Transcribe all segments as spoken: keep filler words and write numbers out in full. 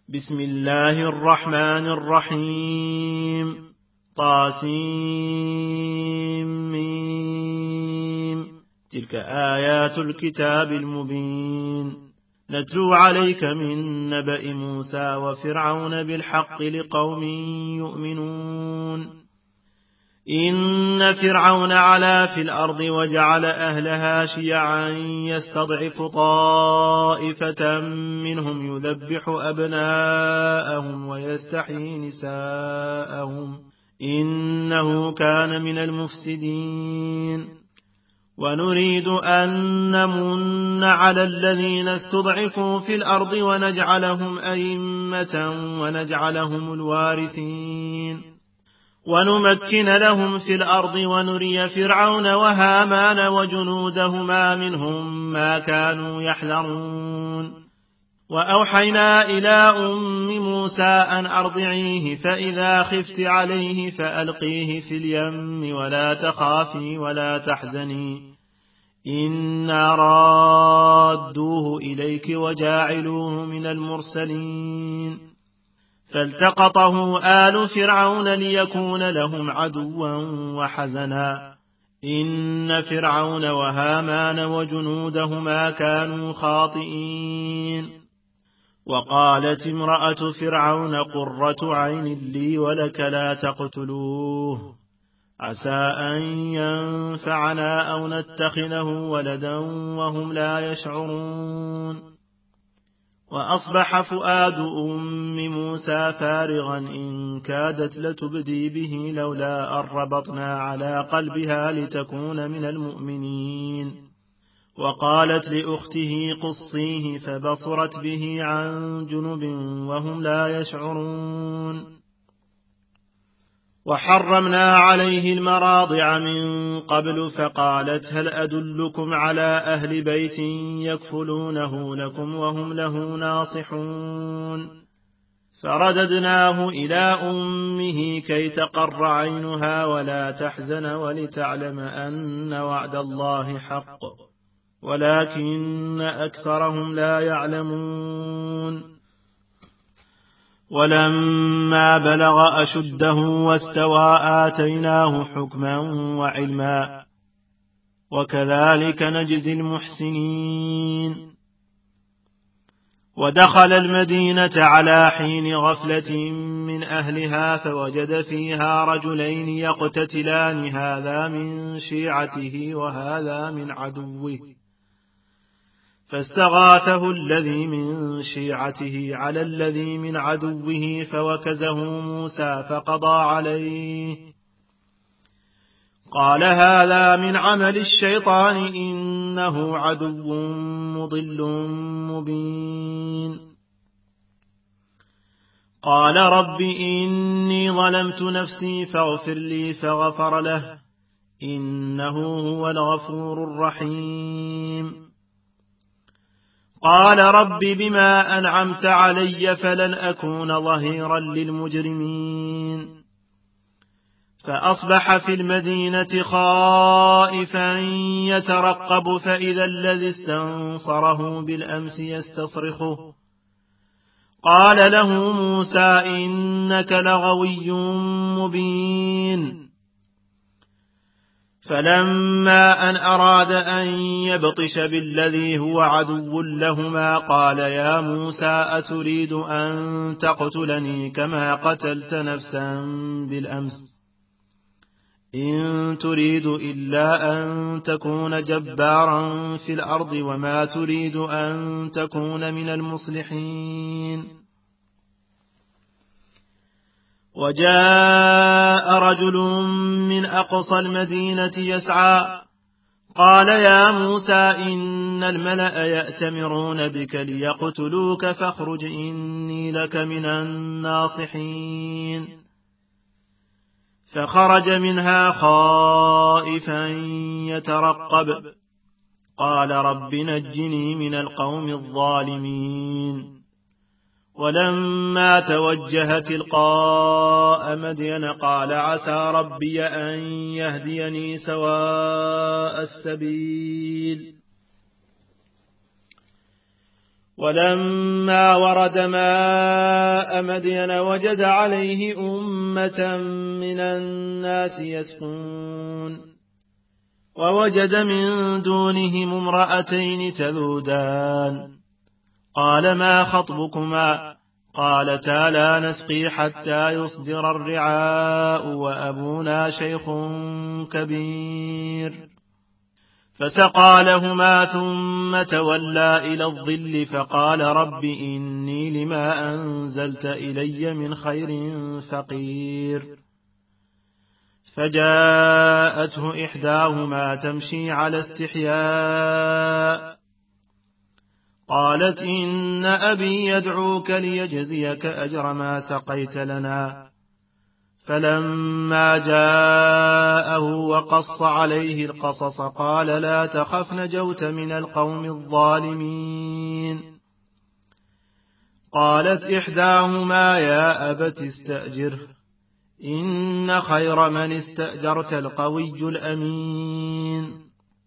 بسم الله الرحمن الرحيم طاسيم. تلك آيات الكتاب المبين نتلو عليك من نبأ موسى وفرعون بالحق لقوم يؤمنون. إن فرعون علا في الأرض وجعل أهلها شيعا يستضعف طائفة منهم يذبح أبناءهم ويستحيي نساءهم إنه كان من المفسدين. ونريد أن نمن على الذين استضعفوا في الأرض ونجعلهم أئمة ونجعلهم الوارثين ونمكن لهم في الأرض ونري فرعون وهامان وجنودهما منهم ما كانوا يحذرون. وأوحينا إلى أم موسى أن أرضعيه فإذا خفت عليه فألقيه في اليم ولا تخافي ولا تحزني إنا رادوه إليك وجاعلوه من المرسلين. فالتقطه آل فرعون ليكون لهم عدوا وحزنا إن فرعون وهامان وجنودهما كانوا خاطئين. وقالت امرأة فرعون قرة عين لي ولك لا تقتلوه عسى أن ينفعنا أو نتخذه ولدا وهم لا يشعرون. وأصبح فؤاد أم موسى فارغا إن كادت لتبدي به لولا أن ربطنا على قلبها لتكون من المؤمنين. وقالت لأخته قصيه فبصرت به عن جنب وهم لا يشعرون. وحرمنا عليه المراضع من قبل فقالت هل أدلكم على أهل بيت يكفلونه لكم وهم له ناصحون. فرددناه إلى أمه كي تقر عينها ولا تحزن ولتعلم أن وعد الله حق ولكن أكثرهم لا يعلمون. ولما بلغ أشده واستوى آتيناه حكما وعلما وكذلك نجزي المحسنين. ودخل المدينة على حين غفلة من أهلها فوجد فيها رجلين يقتتلان هذا من شيعته وهذا من عدوه فاستغاثه الذي من شيعته على الذي من عدوه فوكزه موسى فقضى عليه قال هذا من عمل الشيطان إنه عدو مضل مبين. قال رب إني ظلمت نفسي فاغفر لي فغفر له إنه هو الغفور الرحيم. قال رب بما أنعمت علي فلن أكون ظهيرا للمجرمين. فأصبح في المدينة خائفا يترقب فإذا الذي استنصره بالأمس يستصرخه قال له موسى إنك لغوي مبين. فلما أن أراد أن يبطش بالذي هو عدو لهما قال يا موسى أتريد أن تقتلني كما قتلت نفسا بالأمس إن تريد إلا أن تكون جبارا في الأرض وما تريد أن تكون من المصلحين. وجاء رجل من أقصى المدينة يسعى قال يا موسى إن الملأ يأتمرون بك ليقتلوك فاخرج إني لك من الناصحين. فخرج منها خائفا يترقب قال رب نجني من القوم الظالمين. ولما توجه تلقاء مدين قال عسى ربي أن يهديني سواء السبيل. ولما ورد ماء مدين وجد عليه أمة من الناس يسقون ووجد من دونهم امرأتين تذودان قال ما خطبكما قالتا لا نسقي حتى يصدر الرعاء وأبونا شيخ كبير فسقى لهما ثم تولى إلى الظل فقال رب إني لما أنزلت إلي من خير فقير فجاءته إحداهما تمشي على استحياء قالت إن أبي يدعوك ليجزيك أجر ما سقيت لنا فلما جاءه وقص عليه القصص قال لا تخف نجوت من القوم الظالمين قالت إحداهما يا أبت استأجره إن خير من استأجرت القوي الأمين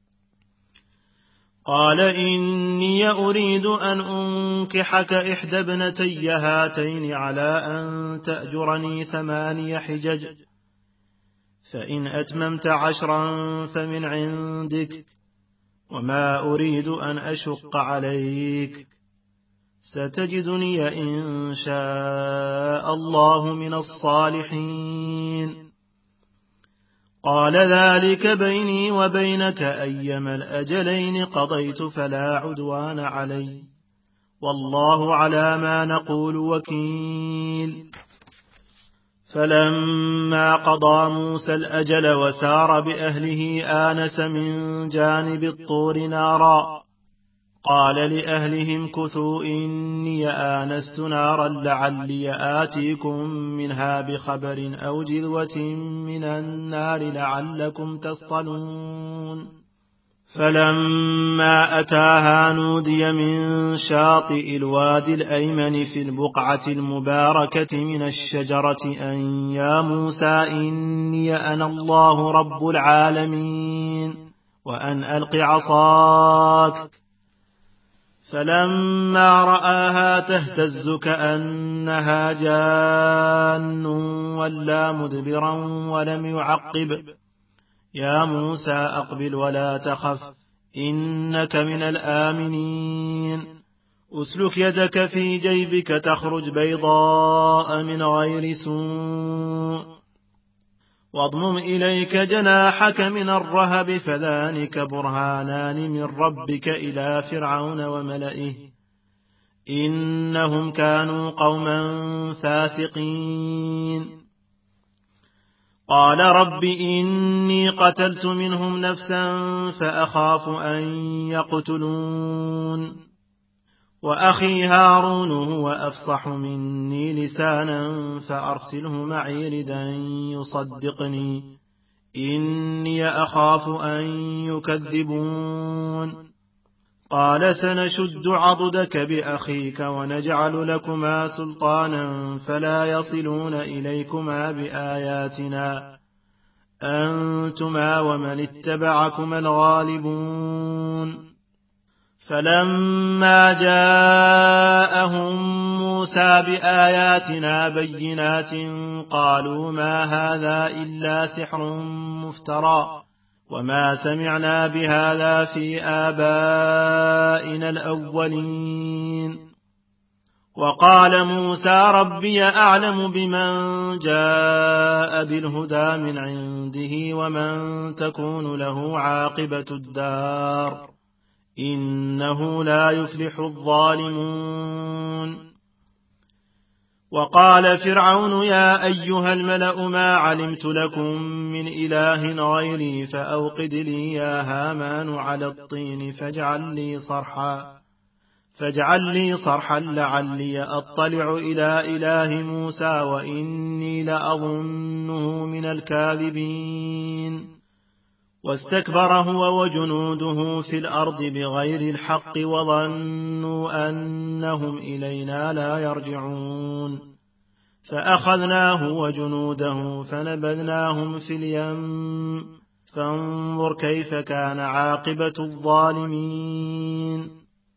قال إني أريد أن أنكحك إحدى ابنتي هاتين على أن تأجرني ثماني حجج فإن أتممت عشرا فمن عندك وما أريد أن أشق عليك ستجدني إن شاء الله من الصالحين قال ذلك بيني وبينك أيما الأجلين قضيت فلا عدوان علي والله على ما نقول وكيل فلما قضى موسى الأجل وسار بأهله آنس من جانب الطور نارا قال لأهلهم كثوا إني آنست نارا لعلي آتيكم منها بخبر أو جذوة من النار لعلكم تصطلون فلما أتاها نودي من شاطئ الوادي الأيمن في البقعة المباركة من الشجرة أن يا موسى إني أنا الله رب العالمين وأن ألق عصاك فلما رآها تهتز كأنها جان ولا مدبرا ولم يعقب يا موسى أقبل ولا تخف إنك من الآمنين أسلك يدك في جيبك تخرج بيضاء من غير سوء واضمم إليك جناحك من الرهب فذلك برهانان من ربك إلى فرعون وملئه إنهم كانوا قوما فاسقين قال رب إني قتلت منهم نفسا فأخاف أن يقتلون وأخي هارون هو أفصح مني لسانا فأرسله معي ردا يصدقني إني أخاف أن يكذبون قال سنشد عضدك بأخيك ونجعل لكما سلطانا فلا يصلون إليكما بآياتنا أنتما ومن اتبعكما الغالبون فلما جاءهم موسى بآياتنا بينات قالوا ما هذا إلا سحر مفترى وما سمعنا بهذا في آبائنا الأولين وقال موسى ربي أعلم بمن جاء بالهدى من عنده ومن تكون له عاقبة الدار إنه لا يفلح الظالمون وقال فرعون يا أيها الملأ ما علمت لكم من إله غيري فأوقد لي يا هامان على الطين فاجعل لي صرحا فاجعل لي صرحا لعلي أطلع إلى إله موسى وإني لأظنه من الكاذبين واستكبر هو وجنوده في الأرض بغير الحق وظنوا أنهم إلينا لا يرجعون فأخذناه وجنوده فنبذناهم في اليم فانظر كيف كان عاقبة الظالمين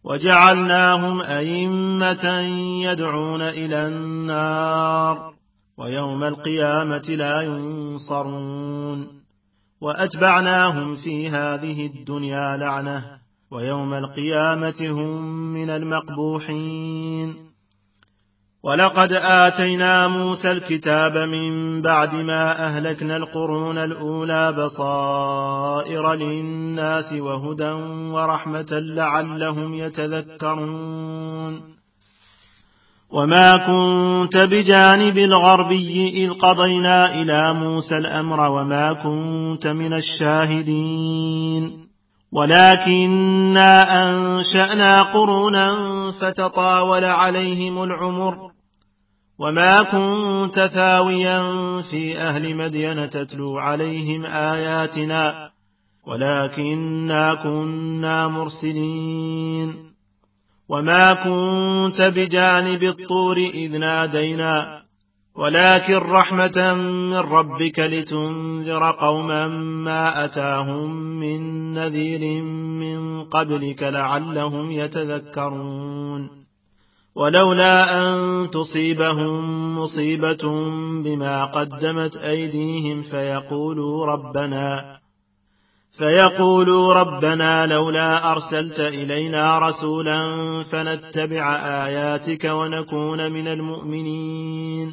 وجعلناهم أئمة يدعون إلى النار ويوم القيامة لا ينصرون وأتبعناهم في هذه الدنيا لعنة ويوم القيامة هم من المقبوحين ولقد آتينا موسى الكتاب من بعد ما أهلكنا القرون الأولى بصائر للناس وهدى ورحمة لعلهم يتذكرون وما كنت بجانب الغربي إذ قضينا إلى موسى الأمر وما كنت من الشاهدين ولكننا أنشأنا قرونا فتطاول عليهم العمر وما كنت ثاويا في أهل مدين تتلو عليهم آياتنا ولكننا كنا مرسلين وما كنت بجانب الطور إذ نادينا ولكن رحمة من ربك لتنذر قوما ما أتاهم من نذير من قبلك لعلهم يتذكرون ولولا أن تصيبهم مصيبة بما قدمت أيديهم فيقولوا ربنا فيقولوا ربنا لولا أرسلت إلينا رسولا فنتبع آياتك ونكون من المؤمنين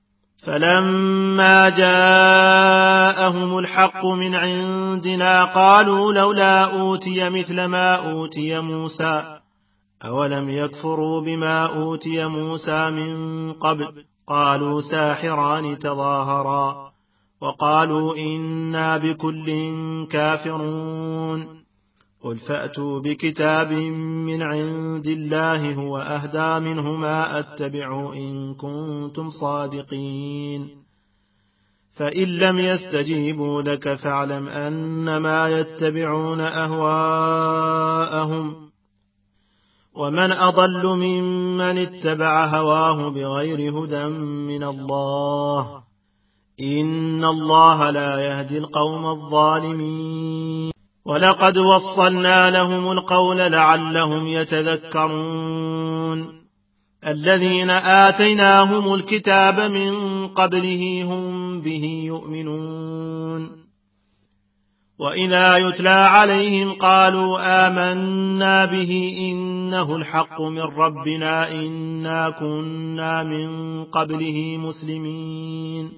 فلما جاءهم الحق من عندنا قالوا لولا أوتي مثل ما أوتي موسى أولم يكفروا بما أوتي موسى من قبل قالوا ساحران تظاهرا وقالوا إنا بكل كافرون قل فأتوا بكتاب من عند الله هو أهدى منهما أتبعوا إن كنتم صادقين فإن لم يستجيبوا لك فاعلم أنما يتبعون أهواءهم ومن أضل ممن اتبع هواه بغير هدى من الله إن الله لا يهدي القوم الظالمين ولقد وصلنا لهم القول لعلهم يتذكرون الذين آتيناهم الكتاب من قبله هم به يؤمنون وإذا يتلى عليهم قالوا آمنا به إنه الحق من ربنا إنا كنا من قبله مسلمين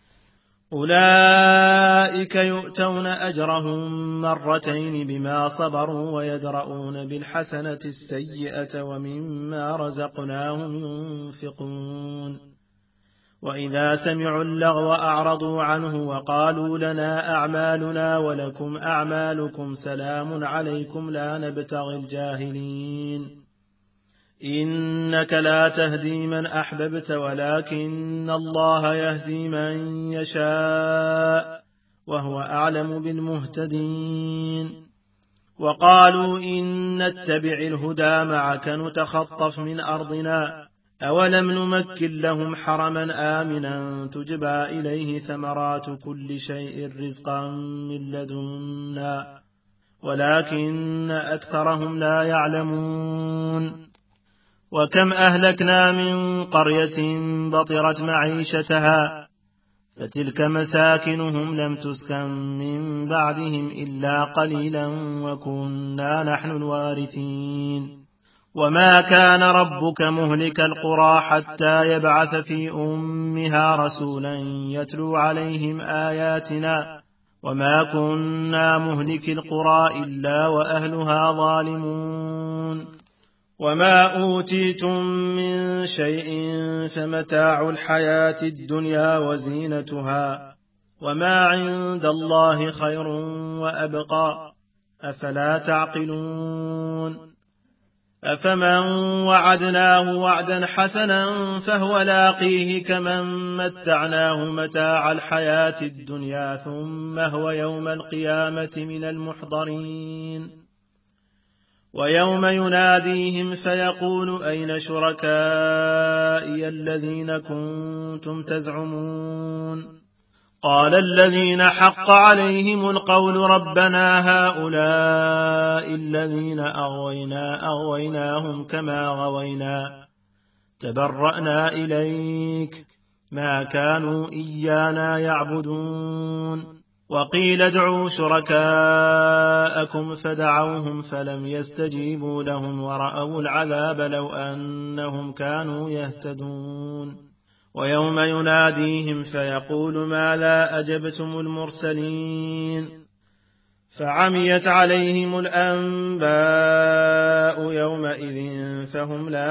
أولئك يؤتون أجرهم مرتين بما صبروا ويدرؤون بالحسنة السيئة ومما رزقناهم ينفقون وإذا سمعوا اللغو أعرضوا عنه وقالوا لنا أعمالنا ولكم أعمالكم سلام عليكم لا نبتغي الجاهلين إنك لا تهدي من أحببت ولكن الله يهدي من يشاء وهو أعلم بالمهتدين وقالوا إن نتبع الهدى معك نتخطف من أرضنا أولم نمكن لهم حرما آمنا تجبى إليه ثمرات كل شيء رزقا من لدنا ولكن أكثرهم لا يعلمون وكم أهلكنا من قرية بطرت معيشتها فتلك مساكنهم لم تسكن من بعدهم إلا قليلا وكنا نحن الوارثين وما كان ربك مهلك القرى حتى يبعث في أمها رسولا يتلو عليهم آياتنا وما كنا مهلك القرى إلا وأهلها ظالمون وما أوتيتم من شيء فمتاع الحياة الدنيا وزينتها وما عند الله خير وأبقى أفلا تعقلون أفمن وعدناه وعدا حسنا فهو لاقيه كمن متعناه متاع الحياة الدنيا ثم هو يوم القيامة من المحضرين ويوم يناديهم فيقول أين شركائي الذين كنتم تزعمون قال الذين حق عليهم القول ربنا هؤلاء الذين أغوينا أغويناهم كما غوينا تبرأنا إليك ما كانوا إيانا يعبدون وقيل ادعوا شركاءكم فدعوهم فلم يستجيبوا لهم ورأوا العذاب لو أنهم كانوا يهتدون ويوم يناديهم فيقول ماذا أجبتم المرسلين فعميت عليهم الأنباء يومئذ فهم لا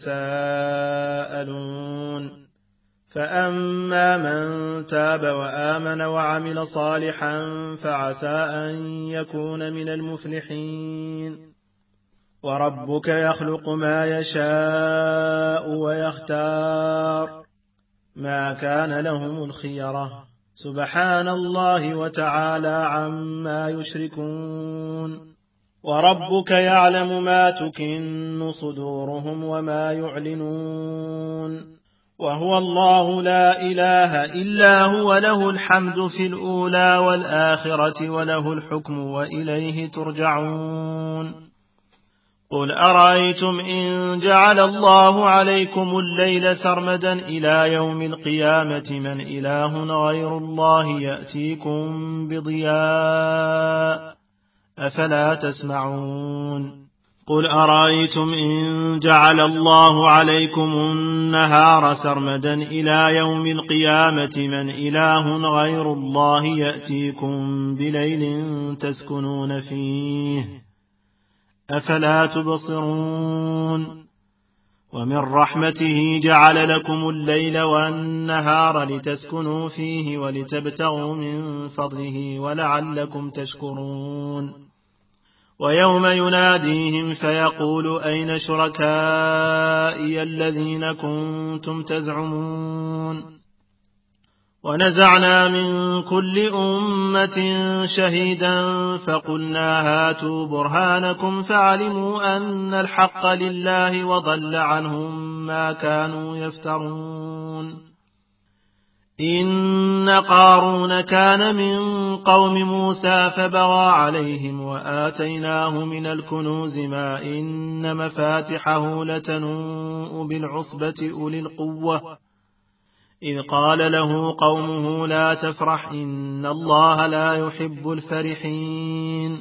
يتساءلون فأما من تاب وآمن وعمل صالحا فعسى أن يكون من المفلحين وربك يخلق ما يشاء ويختار ما كان لهم الخيرة سبحان الله وتعالى عما يشركون وربك يعلم ما تكن صدورهم وما يعلنون وهو الله لا إله إلا هو له الحمد في الأولى والآخرة وله الحكم وإليه ترجعون قل أرأيتم إن جعل الله عليكم الليل سرمدا إلى يوم القيامة من إله غير الله يأتيكم بضياء أفلا تسمعون قل أرأيتم إن جعل الله عليكم النهار سرمدا إلى يوم القيامة من إله غير الله يأتيكم بليل تسكنون فيه أفلا تبصرون ومن رحمته جعل لكم الليل والنهار لتسكنوا فيه ولتبتغوا من فضله ولعلكم تشكرون ويوم يناديهم فيقول أين شركائي الذين كنتم تزعمون ونزعنا من كل أمة شهيدا فقلنا هاتوا برهانكم فعلموا أن الحق لله وضل عنهم ما كانوا يفترون إن قارون كان من قوم موسى فبغى عليهم وآتيناه من الكنوز ما إن مفاتحه لتنوء بالعصبة أولي القوة إذ قال له قومه لا تفرح إن الله لا يحب الفرحين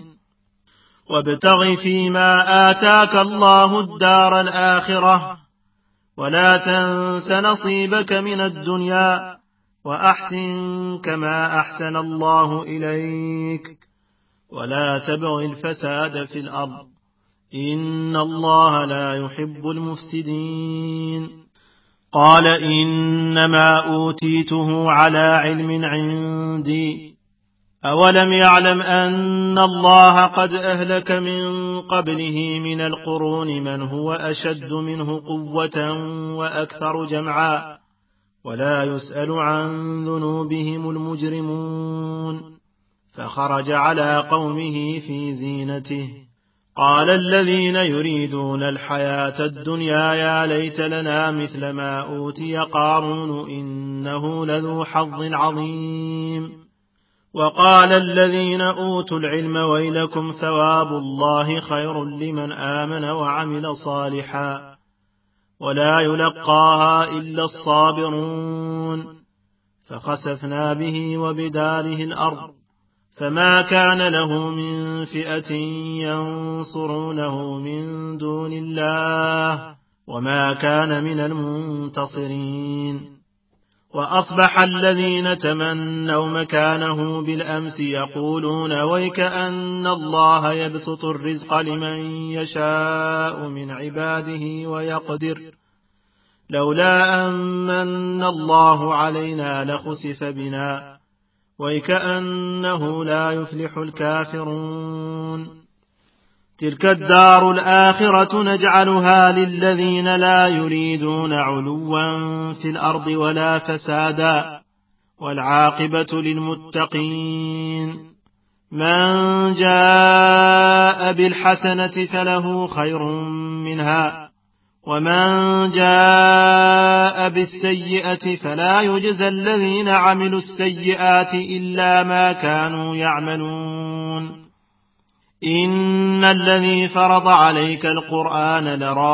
وابتغ فيما آتاك الله الدار الآخرة ولا تنس نصيبك من الدنيا وأحسن كما أحسن الله إليك ولا تبغ الفساد في الأرض إن الله لا يحب المفسدين قال إنما أوتيته على علم عندي أولم يعلم أن الله قد أهلك من قبله من القرون من هو أشد منه قوة وأكثر جمعا ولا يسأل عن ذنوبهم المجرمون فخرج على قومه في زينته قال الذين يريدون الحياة الدنيا يا ليت لنا مثل ما أوتي قارون إنه لذو حظ عظيم وقال الذين أوتوا العلم ويلكم ثواب الله خير لمن آمن وعمل صالحا ولا يلقاها إلا الصابرون فخسفنا به وبداره الأرض فما كان له من فئة ينصرونه من دون الله وما كان من المنتصرين وأصبح الذين تمنوا مكانه بالأمس يقولون ويك أن الله يبسط الرزق لمن يشاء من عباده ويقدر لولا أمن الله علينا لخسف بنا ويكأنه لا يفلح الكافرون تلك الدار الآخرة نجعلها للذين لا يريدون علوا في الأرض ولا فسادا والعاقبة للمتقين من جاء بالحسنة فله خير منها ومن جاء جاء بالسيئة فلا يجزى الذين عملوا السيئات إلا ما كانوا يعملون إن الذي فرض عليك القرآن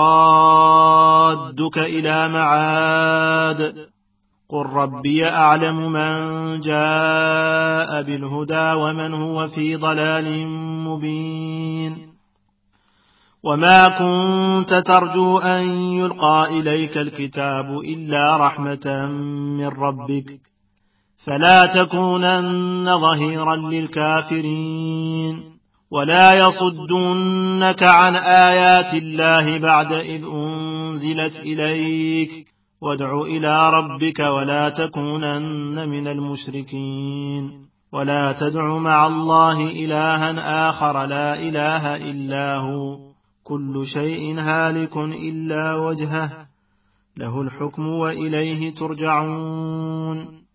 لرادك إلى معاد قل ربي أعلم من جاء بالهدى ومن هو في ضلال مبين وما كنت ترجو أن يلقى إليك الكتاب إلا رحمة من ربك فلا تكونن ظهيرا للكافرين ولا يصدنك عن آيات الله بعد إذ أنزلت إليك وادع إلى ربك ولا تكونن من المشركين ولا تدع مع الله إلها آخر لا إله إلا هو كل شيء هالك إلا وجهه له الحكم وإليه ترجعون